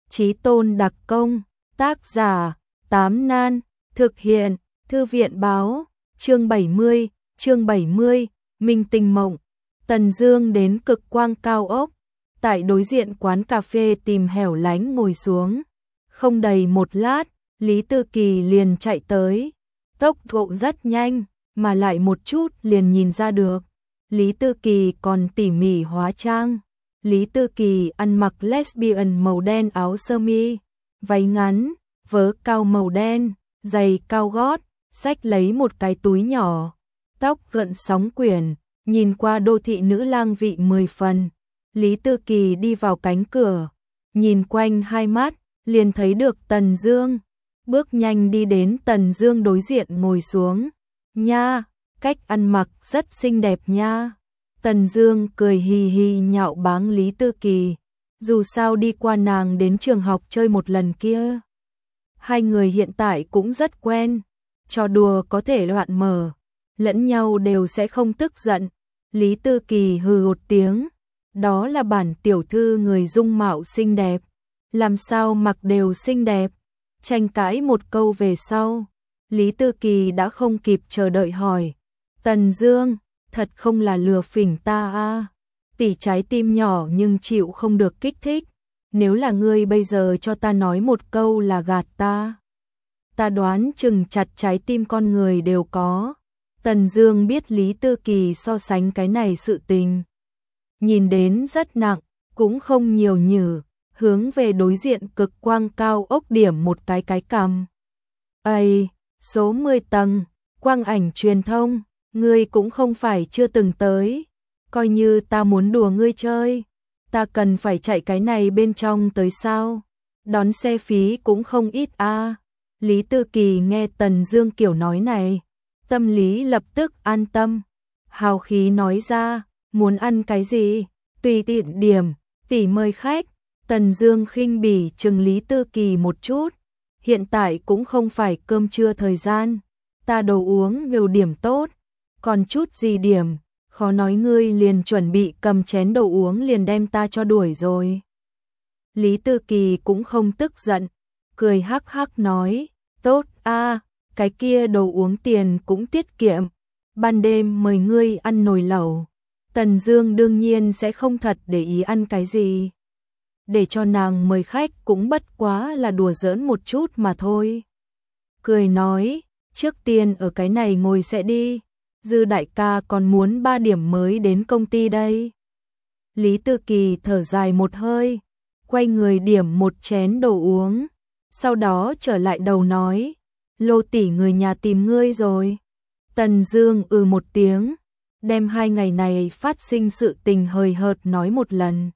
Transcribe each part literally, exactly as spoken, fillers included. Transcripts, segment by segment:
Chí tôn đặc công, tác giả, Tám Nan, thực hiện, Thư viện báo, chương bảy mươi, chương bảy mươi, Minh Tinh Mộng. Tần Dương đến cực quang cao ốc, tại đối diện quán cà phê tìm hẻo lánh ngồi xuống. Không đầy một lát, Lý Tư Kỳ liền chạy tới, tốc độ rất nhanh, mà lại một chút liền nhìn ra được. Lý Tư Kỳ còn tỉ mỉ hóa trang. Lý Tư Kỳ ăn mặc lesbian màu đen áo sơ mi, váy ngắn, vớ cao màu đen, giày cao gót, xách lấy một cái túi nhỏ, tóc gợn sóng quyển, nhìn qua đô thị nữ lang vị mười phần. Lý Tư Kỳ đi vào cánh cửa, nhìn quanh hai mắt, liền thấy được Tần Dương, bước nhanh đi đến Tần Dương đối diện ngồi xuống. Nha, cách ăn mặc rất xinh đẹp nha. Tần Dương cười hì hì nhạo báng Lý Tư Kỳ, dù sao đi qua nàng đến trường học chơi một lần kia. Hai người hiện tại cũng rất quen, trò đùa có thể loạn mở, lẫn nhau đều sẽ không tức giận. Lý Tư Kỳ hừ một tiếng, đó là bản tiểu thư người dung mạo xinh đẹp, làm sao mặc đều xinh đẹp. Tranh cãi một câu về sau, Lý Tư Kỳ đã không kịp chờ đợi hỏi, Tần Dương, thật không là lừa phỉnh ta a? Tỷ trái tim nhỏ nhưng chịu không được kích thích, nếu là ngươi bây giờ cho ta nói một câu là gạt ta, ta đoán chừng chặt trái tim con người đều có. Tần Dương biết Lý Tư Kỳ so sánh cái này sự tình nhìn đến rất nặng, cũng không nhiều nhử, hướng về đối diện cực quang cao ốc điểm một cái cái cằm. Ây, số mười tầng, quang ảnh truyền thông, ngươi cũng không phải chưa từng tới, coi như ta muốn đùa ngươi chơi, ta cần phải chạy cái này bên trong tới sao? Đón xe phí cũng không ít a. À. Lý Tư Kỳ nghe Tần Dương kiểu nói này, tâm lý lập tức an tâm, hào khí nói ra, muốn ăn cái gì, tùy tiện điểm, tỷ mời khách. Tần Dương khinh bỉ chừng Lý Tư Kỳ một chút, hiện tại cũng không phải cơm trưa thời gian, ta đồ uống đều điểm tốt, còn chút gì điểm, khó nói ngươi liền chuẩn bị cầm chén đồ uống liền đem ta cho đuổi rồi. Lý Tư Kỳ cũng không tức giận, cười hắc hắc nói, tốt a, cái kia đồ uống tiền cũng tiết kiệm, ban đêm mời ngươi ăn nồi lẩu. Tần Dương đương nhiên sẽ không thật để ý ăn cái gì, để cho nàng mời khách cũng bất quá là đùa giỡn một chút mà thôi. Cười nói, trước tiên ở cái này ngồi sẽ đi, Dư đại ca còn muốn ba điểm mới đến công ty đây. Lý Tư Kỳ thở dài một hơi, quay người điểm một chén đồ uống, sau đó trở lại đầu nói, Lô tỷ người nhà tìm ngươi rồi. Tần Dương ừ một tiếng, đem hai ngày này phát sinh sự tình hời hợt nói một lần.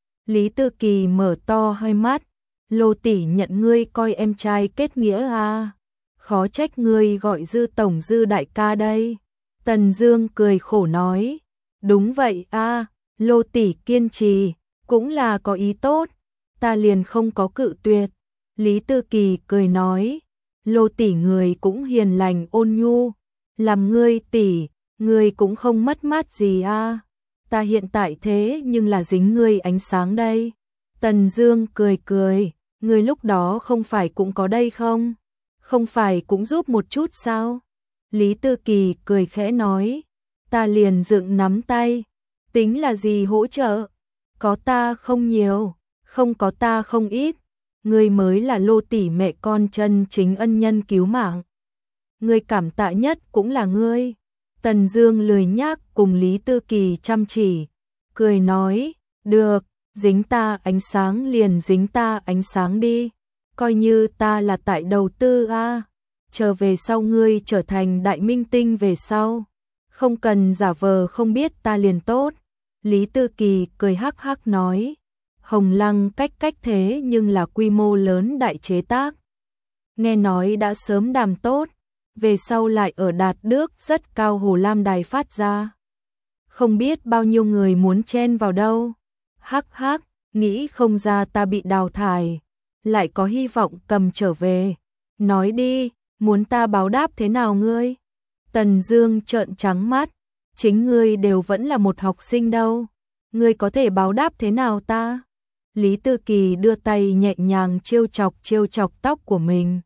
Lý Tư Kỳ mở to hai mắt, Lô tỷ nhận ngươi coi em trai kết nghĩa à, khó trách ngươi gọi Dư tổng Dư đại ca đây. Tần Dương cười khổ nói, đúng vậy a, Lô tỷ kiên trì, cũng là có ý tốt, ta liền không có cự tuyệt. Lý Tư Kỳ cười nói, Lô tỷ người cũng hiền lành ôn nhu, làm ngươi tỷ, ngươi cũng không mất mát gì a. Ta hiện tại thế nhưng là dính ngươi ánh sáng đây. Tần Dương cười cười, ngươi lúc đó không phải cũng có đây không? Không phải cũng giúp một chút sao? Lý Tư Kỳ cười khẽ nói, ta liền dựng nắm tay, tính là gì hỗ trợ? Có ta không nhiều, không có ta không ít, ngươi mới là Lô tỷ mẹ con chân chính ân nhân cứu mạng. Ngươi cảm tạ nhất cũng là ngươi. Tần Dương lười nhác cùng Lý Tư Kỳ chăm chỉ, cười nói, được, dính ta ánh sáng liền dính ta ánh sáng đi, coi như ta là tại đầu tư a, chờ về sau ngươi trở thành đại minh tinh về sau, không cần giả vờ không biết ta liền tốt. Lý Tư Kỳ cười hắc hắc nói, Hồng Lăng cách cách thế nhưng là quy mô lớn đại chế tác, nghe nói đã sớm đàm tốt, về sau lại ở đạt đức rất cao Hồ Lam đài phát ra, không biết bao nhiêu người muốn chen vào đâu. Hắc hắc, nghĩ không ra ta bị đào thải, lại có hy vọng cầm trở về, nói đi, muốn ta báo đáp thế nào ngươi? Tần Dương trợn trắng mắt, chính ngươi đều vẫn là một học sinh đâu, ngươi có thể báo đáp thế nào ta? Lý Tư Kỳ đưa tay nhẹ nhàng trêu chọc trêu chọc tóc của mình.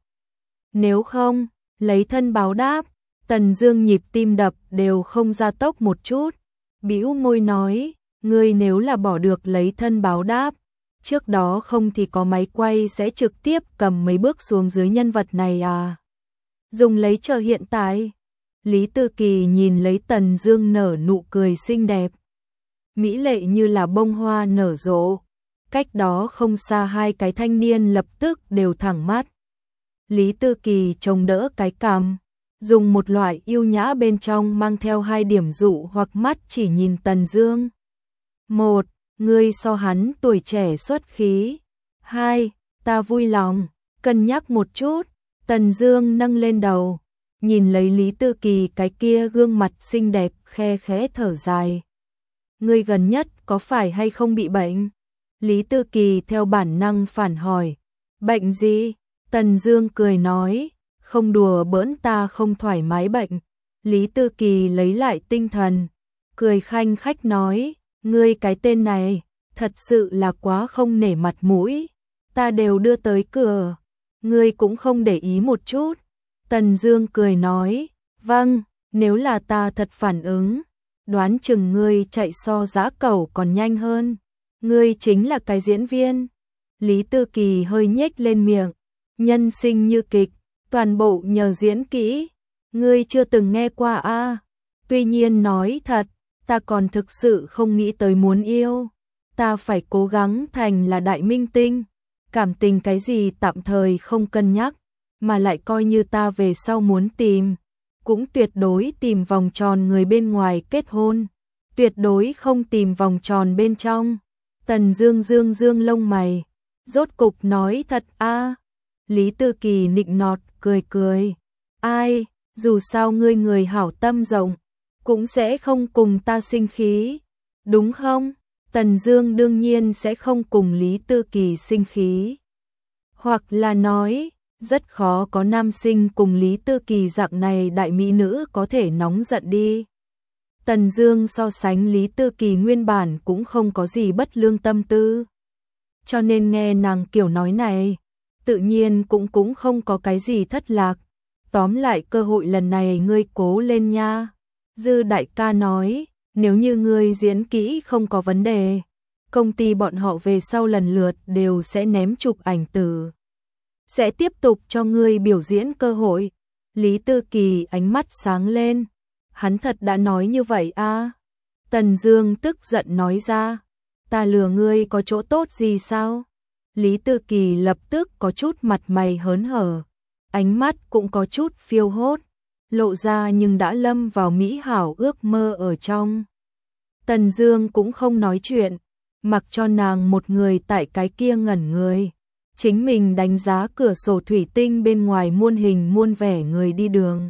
Nếu không, lấy thân báo đáp. Tần Dương nhịp tim đập đều không gia tốc một chút, bĩu môi nói, ngươi nếu là bỏ được lấy thân báo đáp, trước đó không thì có máy quay sẽ trực tiếp cầm mấy bước xuống dưới nhân vật này à. Dùng lấy chờ hiện tại. Lý Tư Kỳ nhìn lấy Tần Dương nở nụ cười xinh đẹp, mỹ lệ như là bông hoa nở rộ. Cách đó không xa hai cái thanh niên lập tức đều thẳng mắt. Lý Tư Kỳ chống đỡ cái cằm, dùng một loại yêu nhã bên trong mang theo hai điểm dụ hoặc mắt chỉ nhìn Tần Dương. Một, ngươi so hắn tuổi trẻ xuất khí. Hai, ta vui lòng, cân nhắc một chút. Tần Dương nâng lên đầu, nhìn lấy Lý Tư Kỳ cái kia gương mặt xinh đẹp, khe khẽ thở dài. Ngươi gần nhất có phải hay không bị bệnh? Lý Tư Kỳ theo bản năng phản hỏi. Bệnh gì? Tần Dương cười nói, không đùa bỡn, ta không thoải mái bệnh. Lý Tư Kỳ lấy lại tinh thần, cười khanh khách nói, ngươi cái tên này, thật sự là quá không nể mặt mũi. Ta đều đưa tới cửa, ngươi cũng không để ý một chút. Tần Dương cười nói, vâng, nếu là ta thật phản ứng, đoán chừng ngươi chạy so dã cẩu còn nhanh hơn. Ngươi chính là cái diễn viên. Lý Tư Kỳ hơi nhếch lên miệng, nhân sinh như kịch, toàn bộ nhờ diễn kỹ. Ngươi chưa từng nghe qua a? À? Tuy nhiên nói thật, ta còn thực sự không nghĩ tới muốn yêu. Ta phải cố gắng thành là đại minh tinh. Cảm tình cái gì tạm thời không cân nhắc, mà lại coi như ta về sau muốn tìm, cũng tuyệt đối tìm vòng tròn người bên ngoài kết hôn, tuyệt đối không tìm vòng tròn bên trong. Tần Dương dương dương lông mày, rốt cục nói thật a. À? Lý Tư Kỳ nịnh nọt cười cười, ai, dù sao ngươi người hảo tâm rộng, cũng sẽ không cùng ta sinh khí, đúng không? Tần Dương đương nhiên sẽ không cùng Lý Tư Kỳ sinh khí. Hoặc là nói, rất khó có nam sinh cùng Lý Tư Kỳ dạng này đại mỹ nữ có thể nóng giận đi. Tần Dương so sánh Lý Tư Kỳ nguyên bản cũng không có gì bất lương tâm tư. Cho nên nghe nàng kiểu nói này, tự nhiên cũng cũng không có cái gì thất lạc. Tóm lại cơ hội lần này ngươi cố lên nha. Dư đại ca nói, nếu như ngươi diễn kỹ không có vấn đề, công ty bọn họ về sau lần lượt đều sẽ ném chụp ảnh từ. Sẽ tiếp tục cho ngươi biểu diễn cơ hội. Lý Tư Kỳ ánh mắt sáng lên. Hắn thật đã nói như vậy a? À? Tần Dương tức giận nói ra, ta lừa ngươi có chỗ tốt gì sao? Lý Tư Kỳ lập tức có chút mặt mày hớn hở, ánh mắt cũng có chút phiêu hốt, lộ ra nhưng đã lâm vào mỹ hảo ước mơ ở trong. Tần Dương cũng không nói chuyện, mặc cho nàng một người tại cái kia ngẩn người, chính mình đánh giá cửa sổ thủy tinh bên ngoài muôn hình muôn vẻ người đi đường.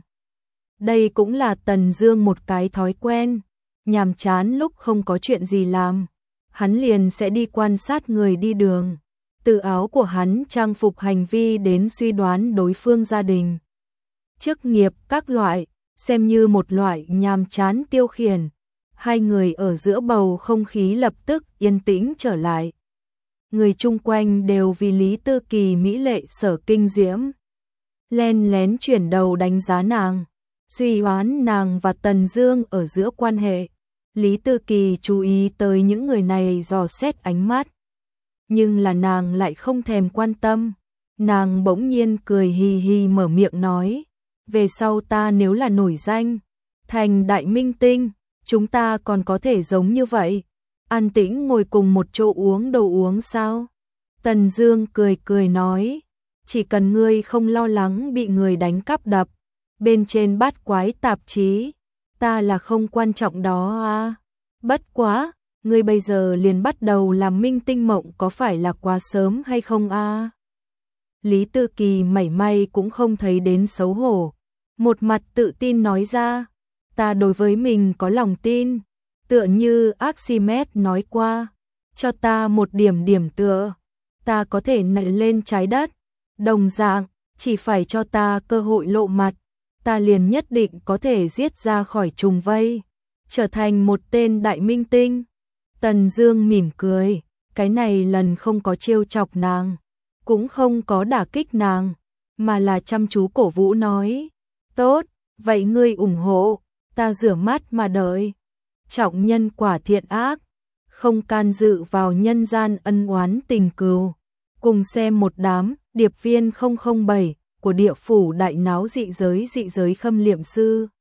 Đây cũng là Tần Dương một cái thói quen, nhàm chán lúc không có chuyện gì làm, hắn liền sẽ đi quan sát người đi đường, từ áo của hắn trang phục hành vi đến suy đoán đối phương gia đình, chức nghiệp các loại, xem như một loại nhàm chán tiêu khiển. Hai người ở giữa bầu không khí lập tức yên tĩnh trở lại. Người chung quanh đều vì Lý Tư Kỳ mỹ lệ sở kinh diễm, len lén chuyển đầu đánh giá nàng, suy đoán nàng và Tần Dương ở giữa quan hệ. Lý Tư Kỳ chú ý tới những người này dò xét ánh mắt, nhưng là nàng lại không thèm quan tâm. Nàng bỗng nhiên cười hì hì mở miệng nói, về sau ta nếu là nổi danh, thành đại minh tinh, chúng ta còn có thể giống như vậy, an tĩnh ngồi cùng một chỗ uống đồ uống sao? Tần Dương cười cười nói, chỉ cần ngươi không lo lắng bị người đánh cắp đập, bên trên bát quái tạp chí, ta là không quan trọng đó à. Bất quá, ngươi bây giờ liền bắt đầu làm minh tinh mộng có phải là quá sớm hay không a? À? Lý Tư Kỳ mảy may cũng không thấy đến xấu hổ, một mặt tự tin nói ra, ta đối với mình có lòng tin, tựa như Archimedes nói qua, cho ta một điểm điểm tựa, ta có thể nảy lên trái đất, đồng dạng, chỉ phải cho ta cơ hội lộ mặt, ta liền nhất định có thể giết ra khỏi trùng vây, trở thành một tên đại minh tinh. Tần Dương mỉm cười, cái này lần không có trêu chọc nàng, cũng không có đả kích nàng, mà là chăm chú cổ vũ nói, tốt, vậy ngươi ủng hộ, ta rửa mắt mà đợi. Trọng nhân quả thiện ác, không can dự vào nhân gian ân oán tình cừu. Cùng xem một đám điệp viên không không bảy của địa phủ đại náo dị giới dị giới khâm liệm sư.